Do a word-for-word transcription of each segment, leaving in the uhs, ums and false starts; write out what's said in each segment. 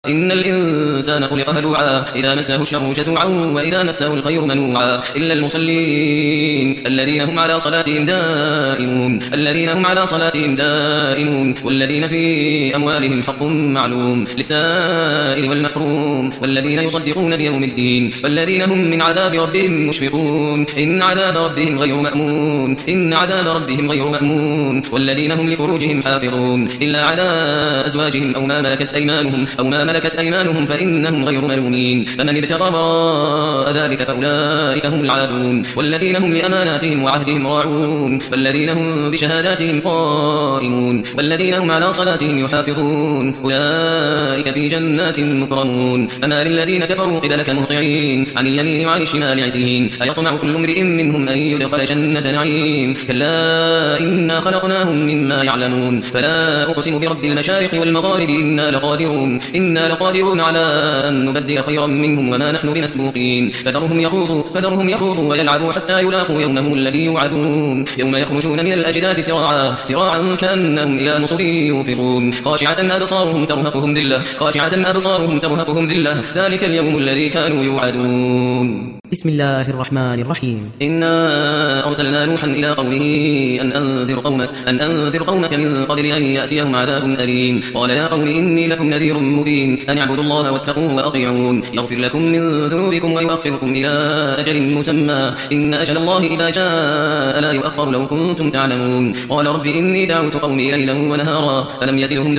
إن الإنسان خلق هلوعا إذا مسه الشر جزوعا وإذا مسه الخير منوعا إلا المصلين الذين هم على صلاتهم دائمون الذين هم على صلاتهم دائمون والذين في أموالهم حق معلوم للسائل والمحروم والذين يصدقون بيوم الدين والذين هم من عذاب ربهم مشفقون إن عذاب ربهم غير مأمون إن عذاب ربهم غير مأمون والذين هم لفروجهم حافظون إلا على أزواجهم أو ما ملكت أيمانهم أو ما ملكت أيمانهم فإنهم غير ملومين فمن ابتغى وراء ذلك فأولئك هم العادون والذين هم لأماناتهم وعهدهم راعون والذين هم بشهاداتهم قائمون والذين هم على صلاتهم يحافظون أولئك في جنات مكرمون فما للذين كفروا قبلك مهطعين عن اليمين وعن الشمال عزين أيطمع كل امرئ منهم أن يدخل جنة نعيم كلا إنا خلقناهم مما يعلمون فلا أقسم برب المشارق والمغارب إنا لقادرون إنا لقادرون على أن نبدل خيرا منهم وما نحن بمسبوقين فذرهم يخوضوا فذرهم يخوضوا ويلعبوا حتى يلاقوا يومهم الذي يوعدون يوم يخرجون من الأجداث سراعا سراعا كأنهم إلى نصب يوفضون خاشعة أبصارهم ترهقهم ذلة خاشعة أبصارهم ترهقهم ذلة ذلك اليوم الذي كانوا يوعدون. بسم الله الرحمن الرحيم. إنا أرسلنا نوحا إلى قومه أن أنذر قومك أن أنذر قومك من قبل أن يأتيهم عذاب أليم قال يا قوم إني لكم نذير مبين أن اعبدوا الله واتقوه وأطيعون يغفر لكم من ذنوبكم ويؤخركم إلى أجل مسمى إن أجل الله إذا جاء لا يؤخر لو كنتم تعلمون قال رب إني دعوت قومي ليلا ونهارا فلم يزدهم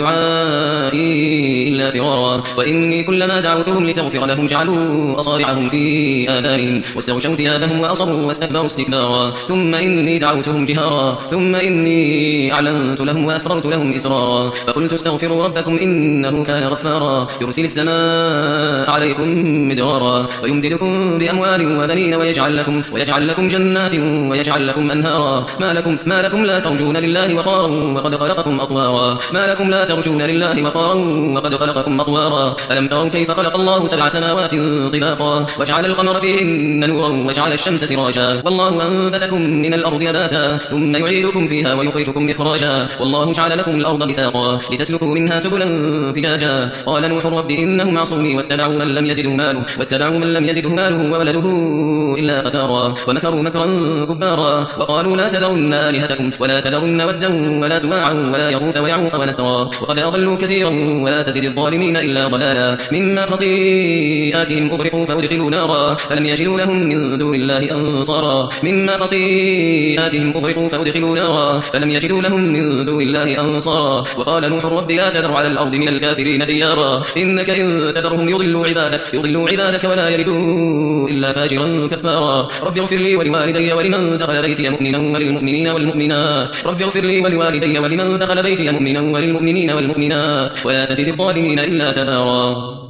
دعائي إلا فرارا وإني كلما دعوتهم لتغفر لهم جعلوا أصابعهم في آذانهم واستغشوا ثيابهم وأصروا واستكبروا استكبارا ثم إني دعوتهم جهارا ثم إني أعلنت لهم وأسررت لهم إسرارا فقلت استغفروا ربكم إنه كان غفارا يرسل السماء عليكم مدرارا ويمددكم بأموال وبنين ويجعل لكم ويجعل لكم جنات ويجعل لكم أنهارا ما لكم ما لكم لا ترجون لله وقارا وقد خلقكم أطوارا ما لكم لا ترجون لله وقارا وقد خلقكم أطوارا ألم تروا كيف خلق الله سبع سماوات طباقا وجعل القمر فيهن نورا وجعل الشمس سراجا والله أنبتكم من الأرض نباتا ثم يعيدكم فيها ويخرجكم إخراجا والله جعل لكم الأرض بساطا لتسلكوا منها سبلا فجاجا قال نوح رب إنهم عصوني واتبعوا من لم يزده ماله واتبعوا من لم يزده ماله وولده إلا خسارا ومكروا مكرا كبارا وقالوا لا تذرن آلهتكم ولا تذرن ودا ولا سواعا ولا يغوث ويعوق ونسرا وقد أضلوا كثيرا ولا تزد الظالمين إلا ضلالا مما خطيئاتهم أغرقوا فأدخلوا نارا فلم يجدوا لهم من دون الله أنصارا مما خطيئاتهم أغرقوا فأدخلوا نارا فلم يجدوا لهم من دون الله أنصارا وقال نوح رب لا تذر على الأرض من الكافرين ديارا إنك إن تذرهم يضلوا عبادك يضلوا عبادك ولا يلدوا إلا فاجرا كفارا رب اغفر لي ولوالدي ولمن دخل بيتي مؤمنا وللمؤمنين والمؤمنات رب اغفر لي ولوالدي ولمن دخل بيتي مؤمنا وللمؤمنين والمؤمنات ولا تزد الظالمين إلا تبارا.